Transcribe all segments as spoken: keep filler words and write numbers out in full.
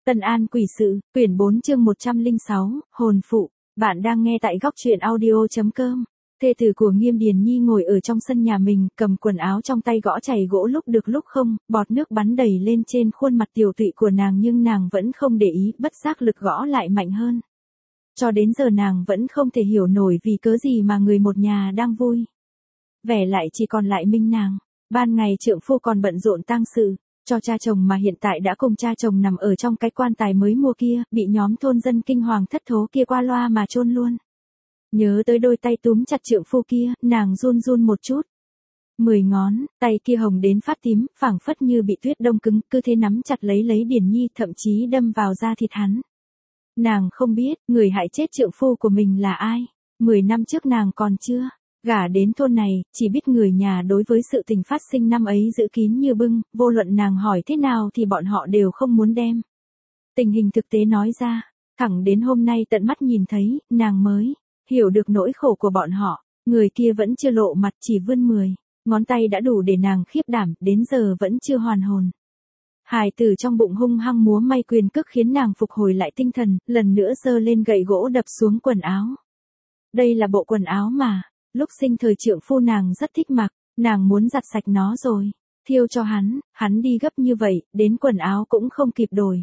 Tân An Quỷ Sự, quyển bốn chương một trăm lẻ sáu, Hồn Phụ. Bạn đang nghe tại góc truyện audio.com. Thê tử của Nghiêm Điền Nhi ngồi ở trong sân nhà mình, cầm quần áo trong tay gõ chày gỗ lúc được lúc không, bọt nước bắn đầy lên trên khuôn mặt tiều tụy của nàng nhưng nàng vẫn không để ý, bất giác lực gõ lại mạnh hơn. Cho đến giờ nàng vẫn không thể hiểu nổi vì cớ gì mà người một nhà đang vui vẻ lại chỉ còn lại mình nàng. Ban ngày trượng phu còn bận rộn tang sự cho cha chồng mà hiện tại đã cùng cha chồng nằm ở trong cái quan tài mới mua kia, bị nhóm thôn dân kinh hoàng thất thố kia qua loa mà chôn luôn. Nhớ tới đôi tay túm chặt trượng phu kia, nàng run run một chút. Mười ngón, tay kia hồng đến phát tím, phảng phất như bị tuyết đông cứng, cứ thế nắm chặt lấy lấy Điền Nhi, thậm chí đâm vào da thịt hắn. Nàng không biết, người hại chết trượng phu của mình là ai. Mười năm trước nàng còn chưa gả đến thôn này, chỉ biết người nhà đối với sự tình phát sinh năm ấy giữ kín như bưng, vô luận nàng hỏi thế nào thì bọn họ đều không muốn đem tình hình thực tế nói ra. Thẳng đến hôm nay tận mắt nhìn thấy, nàng mới hiểu được nỗi khổ của bọn họ. Người kia vẫn chưa lộ mặt, chỉ vươn mười ngón tay đã đủ để nàng khiếp đảm, đến giờ vẫn chưa hoàn hồn. Hài tử trong bụng hung hăng múa may quyền cước khiến nàng phục hồi lại tinh thần, lần nữa giơ lên gậy gỗ đập xuống quần áo. Đây là bộ quần áo mà lúc sinh thời trượng phu nàng rất thích mặc, nàng muốn giặt sạch nó rồi thiêu cho hắn, hắn đi gấp như vậy, đến quần áo cũng không kịp đổi.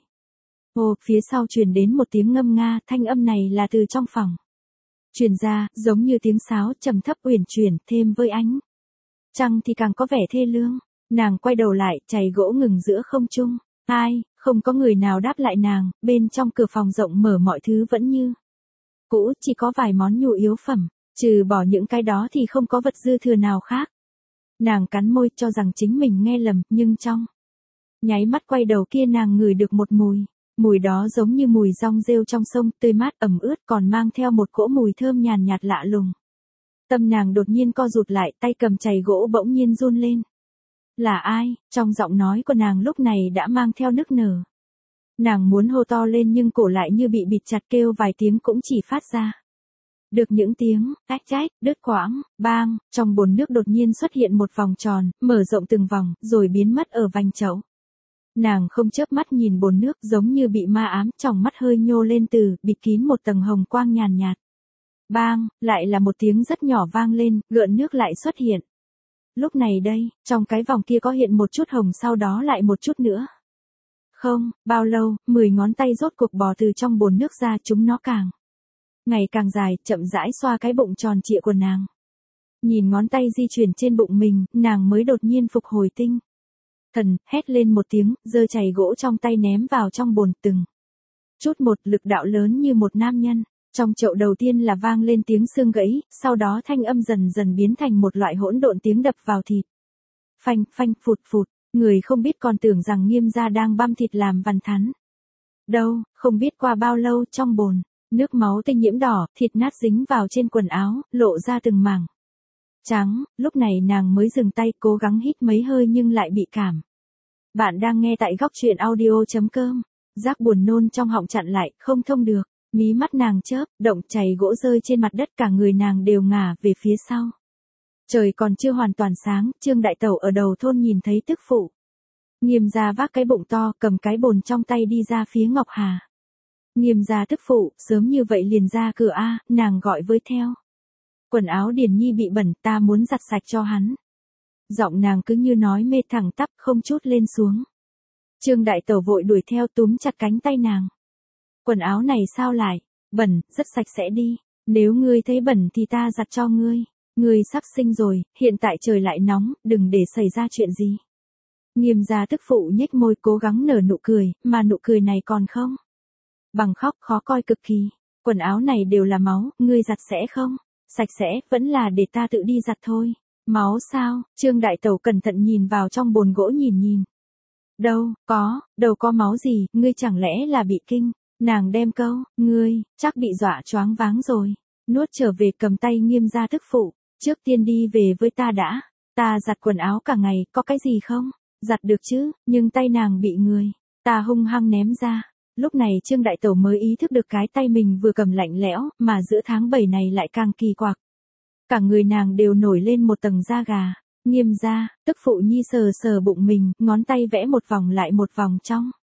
Ồ, phía sau truyền đến một tiếng ngâm nga, thanh âm này là từ trong phòng truyền ra, giống như tiếng sáo trầm thấp uyển chuyển, thêm với ánh trăng thì càng có vẻ thê lương. Nàng quay đầu lại, chày gỗ ngừng giữa không trung. Ai, không có người nào đáp lại nàng, bên trong cửa phòng rộng mở mọi thứ vẫn như cũ, chỉ có vài món nhu yếu phẩm. Trừ bỏ những cái đó thì không có vật dư thừa nào khác. Nàng cắn môi cho rằng chính mình nghe lầm, nhưng trong nháy mắt quay đầu kia nàng ngửi được một mùi. Mùi đó giống như mùi rong rêu trong sông, tươi mát ẩm ướt, còn mang theo một cỗ mùi thơm nhàn nhạt lạ lùng. Tâm nàng đột nhiên co rụt lại, tay cầm chày gỗ bỗng nhiên run lên. Là ai? Trong giọng nói của nàng lúc này đã mang theo nức nở. Nàng muốn hô to lên nhưng cổ lại như bị bịt chặt, kêu vài tiếng cũng chỉ phát ra được những tiếng ách chách, đứt quãng, bang. Trong bồn nước đột nhiên xuất hiện một vòng tròn, mở rộng từng vòng, rồi biến mất ở vành chậu. Nàng không chớp mắt nhìn bồn nước, giống như bị ma ám, tròng mắt hơi nhô lên từ bịt kín một tầng hồng quang nhàn nhạt. Bang, lại là một tiếng rất nhỏ vang lên, gợn nước lại xuất hiện. Lúc này đây, trong cái vòng kia có hiện một chút hồng, sau đó lại một chút nữa. Không bao lâu, mười ngón tay rốt cuộc bò từ trong bồn nước ra, chúng nó càng ngày càng dài, chậm rãi xoa cái bụng tròn trịa của nàng. Nhìn ngón tay di chuyển trên bụng mình, nàng mới đột nhiên phục hồi tinh thần, hét lên một tiếng, giơ chày gỗ trong tay ném vào trong bồn, từng chút một, lực đạo lớn như một nam nhân. Trong chậu đầu tiên là vang lên tiếng xương gãy, sau đó thanh âm dần dần biến thành một loại hỗn độn tiếng đập vào thịt. Phanh, phanh, phụt phụt, người không biết còn tưởng rằng Nghiêm gia đang băm thịt làm vằn thắn. Đâu, không biết qua bao lâu trong bồn, nước máu tinh nhiễm đỏ, thịt nát dính vào trên quần áo, lộ ra từng mảng trắng. Lúc này nàng mới dừng tay, cố gắng hít mấy hơi nhưng lại bị cảm. Bạn đang nghe tại góc truyện audio.com. Giác buồn nôn trong họng chặn lại, không thông được. Mí mắt nàng chớp, động, chày gỗ rơi trên mặt đất, cả người nàng đều ngả về phía sau. Trời còn chưa hoàn toàn sáng, Trương đại tẩu ở đầu thôn nhìn thấy tức phụ Nghiêm gia vác cái bụng to, cầm cái bồn trong tay đi ra phía Ngọc Hà. Nghiêm gia tức phụ, sớm như vậy liền ra cửa a, nàng gọi với theo. Quần áo Điền Nhi bị bẩn, ta muốn giặt sạch cho hắn. Giọng nàng cứ như nói mê, thẳng tắp, không chút lên xuống. Trương đại tẩu vội đuổi theo, túm chặt cánh tay nàng. Quần áo này sao lại bẩn, rất sạch sẽ đi. Nếu ngươi thấy bẩn thì ta giặt cho ngươi. Ngươi sắp sinh rồi, hiện tại trời lại nóng, đừng để xảy ra chuyện gì. Nghiêm gia tức phụ nhếch môi, cố gắng nở nụ cười, mà nụ cười này còn không bằng khóc, khó coi cực kỳ. Quần áo này đều là máu, ngươi giặt sẽ không? Sạch sẽ, vẫn là để ta tự đi giặt thôi. Máu sao? Trương đại tẩu cẩn thận nhìn vào trong bồn gỗ nhìn nhìn. Đâu, có, đâu có máu gì, ngươi chẳng lẽ là bị kinh? Nàng đem câu, ngươi, chắc bị dọa choáng váng rồi. Nuốt trở về, cầm tay Nghiêm gia tức phụ. Trước tiên đi về với ta đã. Ta giặt quần áo cả ngày, có cái gì không? Giặt được chứ, nhưng tay nàng bị người ta hung hăng ném ra. Lúc này Trương đại tẩu mới ý thức được cái tay mình vừa cầm lạnh lẽo, mà giữa tháng bảy này lại càng kỳ quặc. Cả người nàng đều nổi lên một tầng da gà. Nghiêm gia, tức phụ Nhi sờ sờ bụng mình, ngón tay vẽ một vòng lại một vòng trong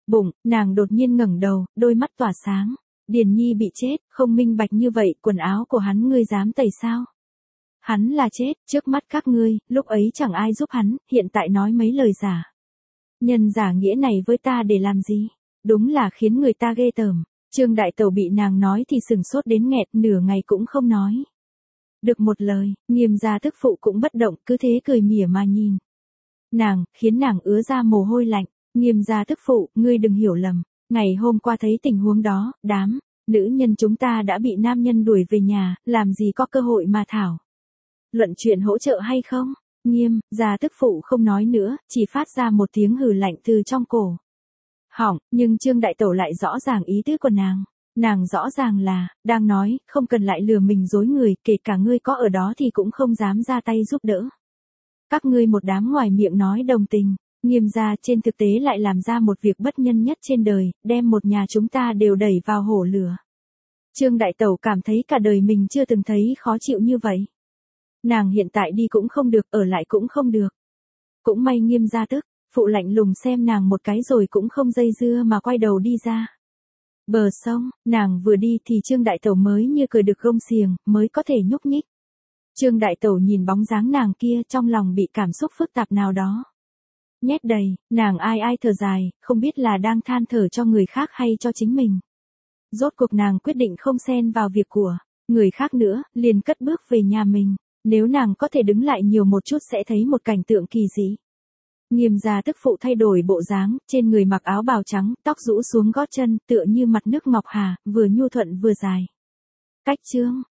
bụng, nàng đột nhiên ngẩng đầu, đôi mắt tỏa sáng. Điền Nhi bị chết, không minh bạch như vậy, quần áo của hắn ngươi dám tẩy sao? Hắn là chết, trước mắt các ngươi, lúc ấy chẳng ai giúp hắn, hiện tại nói mấy lời giả. Nhân giả nghĩa này với ta để làm gì? Đúng là khiến người ta ghê tởm. Trương Đại Tẩu bị nàng nói thì sừng sốt đến nghẹt, nửa ngày cũng không nói. Được một lời, Nghiêm gia tức phụ cũng bất động, cứ thế cười mỉa mà nhìn. Nàng, khiến nàng ứa ra mồ hôi lạnh. Nghiêm gia tức phụ, ngươi đừng hiểu lầm. Ngày hôm qua thấy tình huống đó, đám nữ nhân chúng ta đã bị nam nhân đuổi về nhà, làm gì có cơ hội mà thảo luận chuyện hỗ trợ hay không? Nghiêm gia tức phụ không nói nữa, chỉ phát ra một tiếng hừ lạnh từ trong cổ họng, nhưng Trương Đại Tẩu lại rõ ràng ý tứ của nàng. Nàng rõ ràng là đang nói, không cần lại lừa mình dối người, kể cả ngươi có ở đó thì cũng không dám ra tay giúp đỡ. Các ngươi một đám ngoài miệng nói đồng tình, Nghiêm gia trên thực tế lại làm ra một việc bất nhân nhất trên đời, đem một nhà chúng ta đều đẩy vào hổ lửa. Trương Đại Tẩu cảm thấy cả đời mình chưa từng thấy khó chịu như vậy. Nàng hiện tại đi cũng không được, ở lại cũng không được. Cũng may Nghiêm gia tức phụ lạnh lùng xem nàng một cái rồi cũng không dây dưa mà quay đầu đi ra. Bờ sông, nàng vừa đi thì Trương Đại Tẩu mới như cười được gông xiềng, mới có thể nhúc nhích. Trương Đại Tẩu nhìn bóng dáng nàng kia, trong lòng bị cảm xúc phức tạp nào đó nhét đầy, nàng ai ai thở dài, không biết là đang than thở cho người khác hay cho chính mình. Rốt cuộc nàng quyết định không xen vào việc của người khác nữa, liền cất bước về nhà mình. Nếu nàng có thể đứng lại nhiều một chút sẽ thấy một cảnh tượng kỳ dị. Nghiêm gia tức phụ thay đổi bộ dáng, trên người mặc áo bào trắng, tóc rũ xuống gót chân, tựa như mặt nước ngọc hà, vừa nhu thuận vừa dài. Cách chương